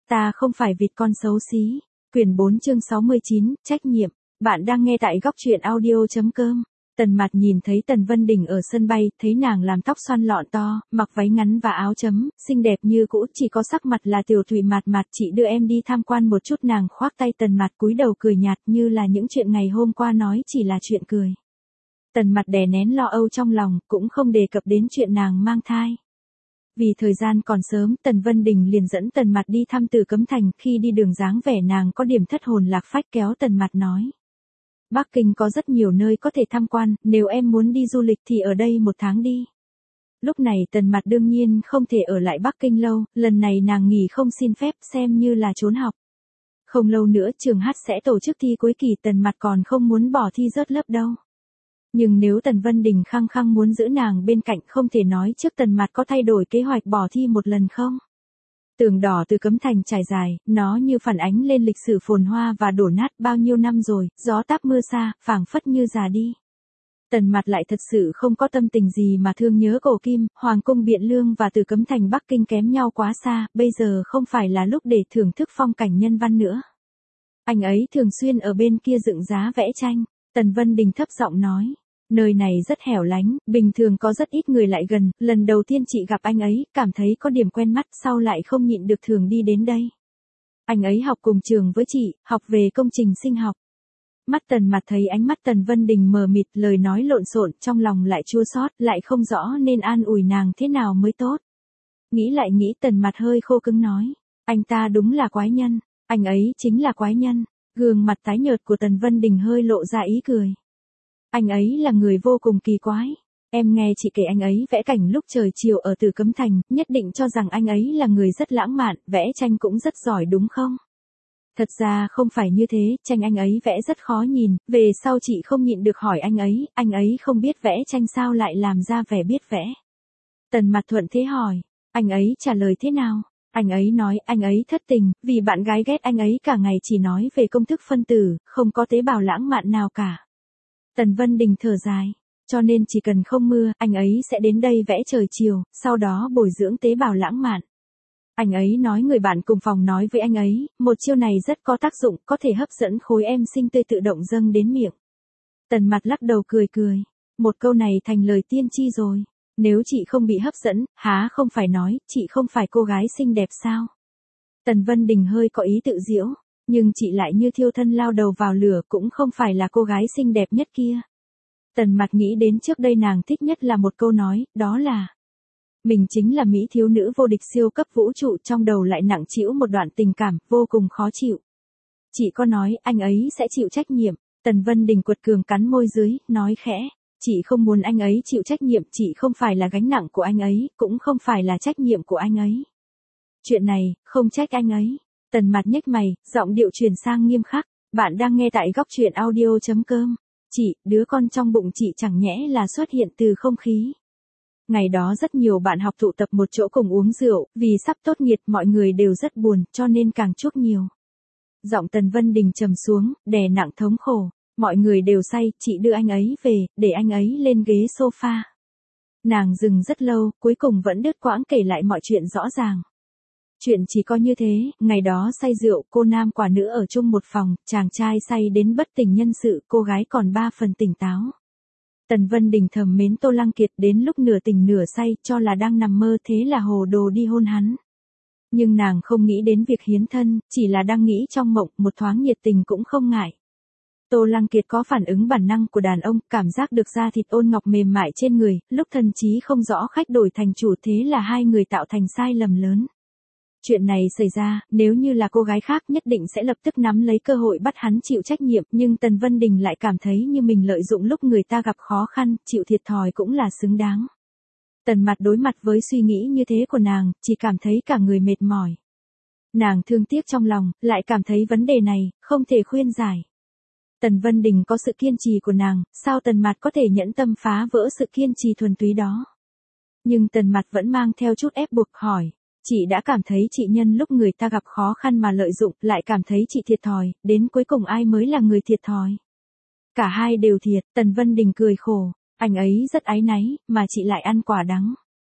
Ta không phải vịt con xấu xí. Quyển 4 chương 69, trách nhiệm. Bạn đang nghe tại góc truyện audio.com. Tần Mạt nhìn thấy Tần Vân Đình ở sân bay, thấy nàng làm tóc xoăn lọn to, mặc váy ngắn và áo chấm, xinh đẹp như cũ, chỉ có sắc mặt là tiểu thụy. Mạt Mạt, chị đưa em đi tham quan một chút. Nàng khoác tay Tần Mạt, cúi đầu cười nhạt như là những chuyện ngày hôm qua nói chỉ là chuyện cười. Tần Mạt đè nén lo âu trong lòng, cũng không đề cập đến chuyện nàng mang thai. Vì thời gian còn sớm, Tần Vân Đình liền dẫn Tần Mạt đi thăm Tử Cấm Thành. Khi đi đường dáng vẻ nàng có điểm thất hồn lạc phách, kéo Tần Mạt nói: Bắc Kinh có rất nhiều nơi có thể tham quan, nếu em muốn đi du lịch thì ở đây 1 tháng đi. Lúc này Tần Mạt đương nhiên không thể ở lại Bắc Kinh lâu, lần này nàng nghỉ không xin phép, xem như là trốn học. Không lâu nữa trường hát sẽ tổ chức thi cuối kỳ, Tần Mạt còn không muốn bỏ thi rớt lớp đâu. Nhưng nếu Tần Vân Đình khăng khăng muốn giữ nàng bên cạnh, không thể nói trước. Tần Mạt có thay đổi kế hoạch bỏ thi một lần không? Tường đỏ Tử Cấm Thành trải dài, nó như phản ánh lên lịch sử phồn hoa và đổ nát bao nhiêu năm rồi, gió táp mưa xa, phảng phất như già đi. Tần Mạt lại thật sự không có tâm tình gì mà thương nhớ cổ kim, Hoàng cung Biện Lương và Tử Cấm Thành Bắc Kinh kém nhau quá xa, bây giờ không phải là lúc để thưởng thức phong cảnh nhân văn nữa. Anh ấy thường xuyên ở bên kia dựng giá vẽ tranh. Tần Vân Đình thấp giọng nói: Nơi này rất hẻo lánh, bình thường có rất ít người lại gần, lần đầu tiên chị gặp anh ấy, cảm thấy có điểm quen mắt, sau lại không nhịn được thường đi đến đây. Anh ấy học cùng trường với chị, học về công trình sinh học. Mắt Tần Mạt thấy ánh mắt Tần Vân Đình mờ mịt, lời nói lộn xộn, trong lòng lại chua xót, lại không rõ nên an ủi nàng thế nào mới tốt. Nghĩ lại nghĩ, Tần Mạt hơi khô cứng nói: Anh ta đúng là quái nhân, anh ấy chính là quái nhân. Gương mặt tái nhợt của Tần Vân Đình hơi lộ ra ý cười. Anh ấy là người vô cùng kỳ quái. Em nghe chị kể anh ấy vẽ cảnh lúc trời chiều ở Tử Cấm Thành, nhất định cho rằng anh ấy là người rất lãng mạn, vẽ tranh cũng rất giỏi đúng không? Thật ra không phải như thế, tranh anh ấy vẽ rất khó nhìn, về sau chị không nhịn được hỏi anh ấy không biết vẽ tranh sao lại làm ra vẻ biết vẽ. Tần Mạt thuận thế hỏi, anh ấy trả lời thế nào? Anh ấy nói anh ấy thất tình, vì bạn gái ghét anh ấy cả ngày chỉ nói về công thức phân tử, không có tế bào lãng mạn nào cả. Tần Vân Đình thở dài, cho nên chỉ cần không mưa, anh ấy sẽ đến đây vẽ trời chiều, sau đó bồi dưỡng tế bào lãng mạn. Anh ấy nói người bạn cùng phòng nói với anh ấy, một chiêu này rất có tác dụng, có thể hấp dẫn khối em sinh tươi tự động dâng đến miệng. Tần Mạt lắc đầu cười cười, một câu này thành lời tiên tri rồi. Nếu chị không bị hấp dẫn, há không phải nói, chị không phải cô gái xinh đẹp sao? Tần Vân Đình hơi có ý tự giễu, nhưng chị lại như thiêu thân lao đầu vào lửa, cũng không phải là cô gái xinh đẹp nhất kia. Tần Mạt nghĩ đến trước đây nàng thích nhất là một câu nói, đó là: Mình chính là mỹ thiếu nữ vô địch siêu cấp vũ trụ, trong đầu lại nặng trĩu một đoạn tình cảm, vô cùng khó chịu. Chị có nói, anh ấy sẽ chịu trách nhiệm. Tần Vân Đình quật cường cắn môi dưới, nói khẽ. Chị không muốn anh ấy chịu trách nhiệm, chị không phải là gánh nặng của anh ấy, cũng không phải là trách nhiệm của anh ấy. Chuyện này, không trách anh ấy. Tần Mạt nhếch mày, giọng điệu chuyển sang nghiêm khắc. Bạn đang nghe tại góc truyện audio.com. Chị, đứa con trong bụng chị chẳng nhẽ là xuất hiện từ không khí. Ngày đó rất nhiều bạn học tụ tập một chỗ cùng uống rượu, vì sắp tốt nghiệp mọi người đều rất buồn, cho nên càng chuốc nhiều. Giọng Tần Vân Đình trầm xuống, đè nặng thống khổ. Mọi người đều say, chị đưa anh ấy về, để anh ấy lên ghế sofa. Nàng dừng rất lâu, cuối cùng vẫn đứt quãng kể lại mọi chuyện rõ ràng. Chuyện chỉ có như thế, ngày đó say rượu, cô nam quả nữ ở chung một phòng, chàng trai say đến bất tỉnh nhân sự, cô gái còn 3 phần tỉnh táo. Tần Vân Đình thầm mến Tô Lăng Kiệt, đến lúc nửa tỉnh nửa say, cho là đang nằm mơ, thế là hồ đồ đi hôn hắn. Nhưng nàng không nghĩ đến việc hiến thân, chỉ là đang nghĩ trong mộng, một thoáng nhiệt tình cũng không ngại. Tô Lăng Kiệt có phản ứng bản năng của đàn ông, cảm giác được da thịt ôn ngọc mềm mại trên người, lúc thần trí không rõ khách đổi thành chủ, thế là hai người tạo thành sai lầm lớn. Chuyện này xảy ra, nếu như là cô gái khác nhất định sẽ lập tức nắm lấy cơ hội bắt hắn chịu trách nhiệm, nhưng Tần Vân Đình lại cảm thấy như mình lợi dụng lúc người ta gặp khó khăn, chịu thiệt thòi cũng là xứng đáng. Tần Mạt đối mặt với suy nghĩ như thế của nàng, chỉ cảm thấy cả người mệt mỏi. Nàng thương tiếc trong lòng, lại cảm thấy vấn đề này, không thể khuyên giải. Tần Vân Đình có sự kiên trì của nàng, sao Tần Mạt có thể nhẫn tâm phá vỡ sự kiên trì thuần túy đó? Nhưng Tần Mạt vẫn mang theo chút ép buộc hỏi. Chị đã cảm thấy chị nhân lúc người ta gặp khó khăn mà lợi dụng, lại cảm thấy chị thiệt thòi, đến cuối cùng ai mới là người thiệt thòi? Cả hai đều thiệt, Tần Vân Đình cười khổ, anh ấy rất áy náy, mà chị lại ăn quả đắng.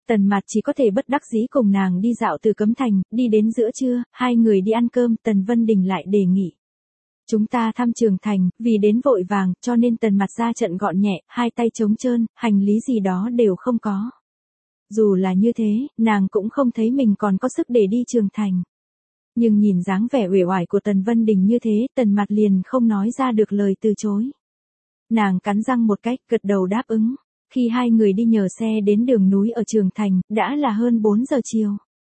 Tần Mạt chỉ có thể bất đắc dĩ cùng nàng đi dạo từ Cấm Thành, đi đến giữa trưa, hai người đi ăn cơm, Tần Vân Đình lại đề nghị. Chúng ta thăm Trường Thành, vì đến vội vàng, cho nên Tần Mạt ra trận gọn nhẹ, hai tay trống trơn, hành lý gì đó đều không có. Dù là như thế, nàng cũng không thấy mình còn có sức để đi Trường Thành. Nhưng nhìn dáng vẻ uể oải của Tần Vân Đình như thế, Tần Mạt liền không nói ra được lời từ chối. Nàng cắn răng một cách, gật đầu đáp ứng. Khi hai người đi nhờ xe đến đường núi ở Trường Thành, đã là hơn 4 giờ chiều.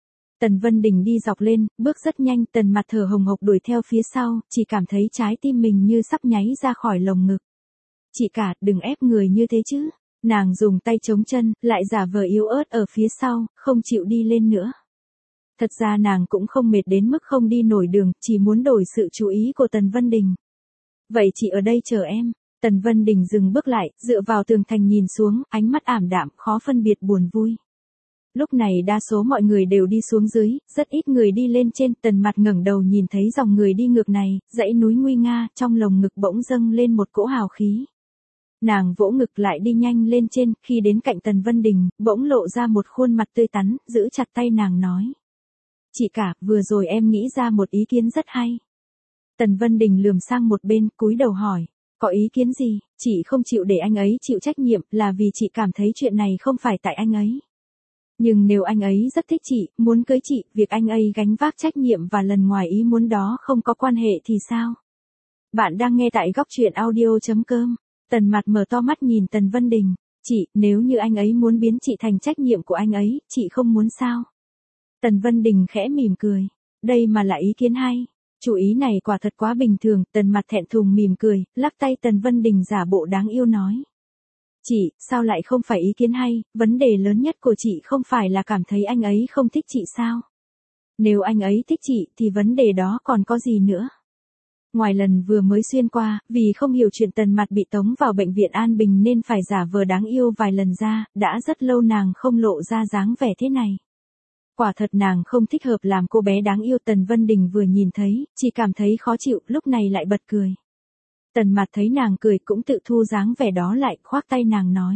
Tần Vân Đình đi dọc lên, bước rất nhanh, Tần Mạt thở hồng hộc đuổi theo phía sau, chỉ cảm thấy trái tim mình như sắp nháy ra khỏi lồng ngực. Chị cả, đừng ép người như thế chứ. Nàng dùng tay chống chân, lại giả vờ yếu ớt ở phía sau, không chịu đi lên nữa. Thật ra nàng cũng không mệt đến mức không đi nổi đường, chỉ muốn đổi sự chú ý của Tần Vân Đình. Vậy chị ở đây chờ em. Tần Vân Đình dừng bước lại, dựa vào tường thành nhìn xuống, ánh mắt ảm đạm, khó phân biệt buồn vui. Lúc này đa số mọi người đều đi xuống dưới, rất ít người đi lên trên, Tần Mạt ngẩng đầu nhìn thấy dòng người đi ngược này, dãy núi nguy nga, trong lồng ngực bỗng dâng lên một cỗ hào khí. Nàng vỗ ngực lại đi nhanh lên trên, khi đến cạnh Tần Vân Đình, bỗng lộ ra một khuôn mặt tươi tắn, giữ chặt tay nàng nói. Chị cả, vừa rồi em nghĩ ra một ý kiến rất hay. Tần Vân Đình lườm sang một bên, cúi đầu hỏi. Có ý kiến gì? Chị không chịu để anh ấy chịu trách nhiệm là vì chị cảm thấy chuyện này không phải tại anh ấy. Nhưng nếu anh ấy rất thích chị, muốn cưới chị, việc anh ấy gánh vác trách nhiệm và lần ngoài ý muốn đó không có quan hệ thì sao? Bạn đang nghe tại góc truyện audio.com. Tần Mạt mở to mắt nhìn Tần Vân Đình. Chị, nếu như anh ấy muốn biến chị thành trách nhiệm của anh ấy, chị không muốn sao? Tần Vân Đình khẽ mỉm cười. Đây mà là ý kiến hay. Chủ ý này quả thật quá bình thường, Tần Mạt thẹn thùng mỉm cười, lắc tay Tần Vân Đình giả bộ đáng yêu nói. Chị, sao lại không phải ý kiến hay, vấn đề lớn nhất của chị không phải là cảm thấy anh ấy không thích chị sao? Nếu anh ấy thích chị thì vấn đề đó còn có gì nữa? Ngoài lần vừa mới xuyên qua, vì không hiểu chuyện Tần Mạt bị tống vào bệnh viện An Bình nên phải giả vờ đáng yêu vài lần ra, đã rất lâu nàng không lộ ra dáng vẻ thế này. Quả thật nàng không thích hợp làm cô bé đáng yêu. Tần Vân Đình vừa nhìn thấy, chỉ cảm thấy khó chịu, lúc này lại bật cười. Tần Mạt thấy nàng cười cũng tự thu dáng vẻ đó lại, khoác tay nàng nói.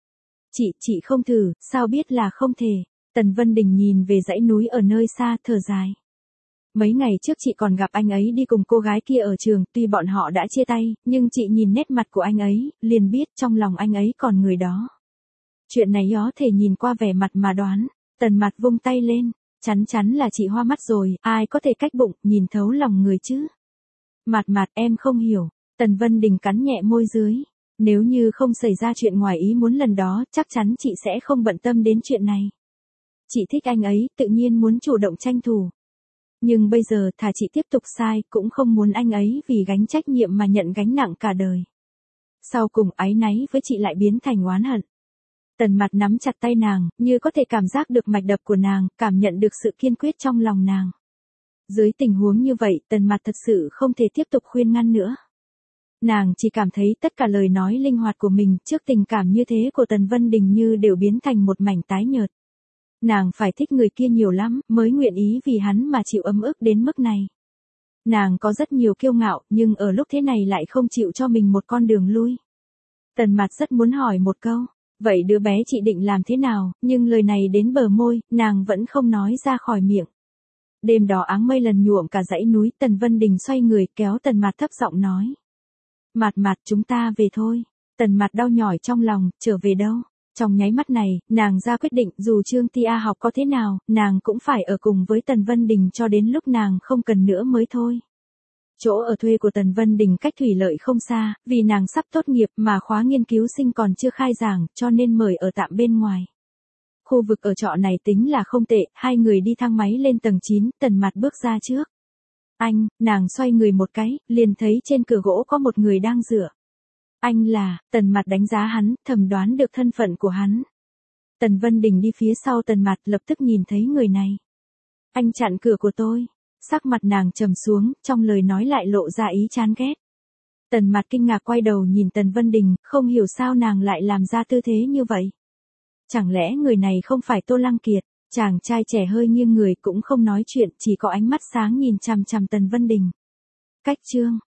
Chị không thử, sao biết là không thể. Tần Vân Đình nhìn về dãy núi ở nơi xa, thở dài. Mấy ngày trước chị còn gặp anh ấy đi cùng cô gái kia ở trường, tuy bọn họ đã chia tay, nhưng chị nhìn nét mặt của anh ấy, liền biết trong lòng anh ấy còn người đó. Chuyện này có thể nhìn qua vẻ mặt mà đoán. Tần Mạt vung tay lên, chắn là chị hoa mắt rồi, ai có thể cách bụng, nhìn thấu lòng người chứ. Mạt, em không hiểu. Tần Vân Đình cắn nhẹ môi dưới. Nếu như không xảy ra chuyện ngoài ý muốn lần đó, chắc chắn chị sẽ không bận tâm đến chuyện này. Chị thích anh ấy, tự nhiên muốn chủ động tranh thủ. Nhưng bây giờ thà chị tiếp tục sai, cũng không muốn anh ấy vì gánh trách nhiệm mà nhận gánh nặng cả đời. Sau cùng áy náy với chị lại biến thành oán hận. Tần Mạt nắm chặt tay nàng, như có thể cảm giác được mạch đập của nàng, cảm nhận được sự kiên quyết trong lòng nàng. Dưới tình huống như vậy, Tần Mạt thật sự không thể tiếp tục khuyên ngăn nữa. Nàng chỉ cảm thấy tất cả lời nói linh hoạt của mình trước tình cảm như thế của Tần Vân Đình như đều biến thành một mảnh tái nhợt. Nàng phải thích người kia nhiều lắm, mới nguyện ý vì hắn mà chịu ấm ức đến mức này. Nàng có rất nhiều kiêu ngạo, nhưng ở lúc thế này lại không chịu cho mình một con đường lui. Tần Mạt rất muốn hỏi một câu. Vậy đứa bé chị định làm thế nào, nhưng lời này đến bờ môi, nàng vẫn không nói ra khỏi miệng. Đêm đó áng mây lần nhuộm cả dãy núi, Tần Vân Đình xoay người kéo Tần Mạt thấp giọng nói. Mạt, chúng ta về thôi. Tần Mạt đau nhói trong lòng, trở về đâu? Trong nháy mắt này, nàng ra quyết định dù Trương Tia học có thế nào, nàng cũng phải ở cùng với Tần Vân Đình cho đến lúc nàng không cần nữa mới thôi. Chỗ ở thuê của Tần Vân Đình cách Thủy Lợi không xa, vì nàng sắp tốt nghiệp mà khóa nghiên cứu sinh còn chưa khai giảng, cho nên mời ở tạm bên ngoài. Khu vực ở trọ này tính là không tệ, hai người đi thang máy lên tầng 9, Tần Mạt bước ra trước. Nàng xoay người một cái, liền thấy trên cửa gỗ có một người đang dựa. Anh là, Tần Mạt đánh giá hắn, thầm đoán được thân phận của hắn. Tần Vân Đình đi phía sau Tần Mạt lập tức nhìn thấy người này. Anh chặn cửa của tôi. Sắc mặt nàng trầm xuống, trong lời nói lại lộ ra ý chán ghét. Tần Mạt kinh ngạc quay đầu nhìn Tần Vân Đình, không hiểu sao nàng lại làm ra tư thế như vậy. Chẳng lẽ người này không phải Tô Lăng Kiệt? Chàng trai trẻ hơi nghiêng người cũng không nói chuyện, chỉ có ánh mắt sáng nhìn chằm chằm Tần Vân Đình. Cách chương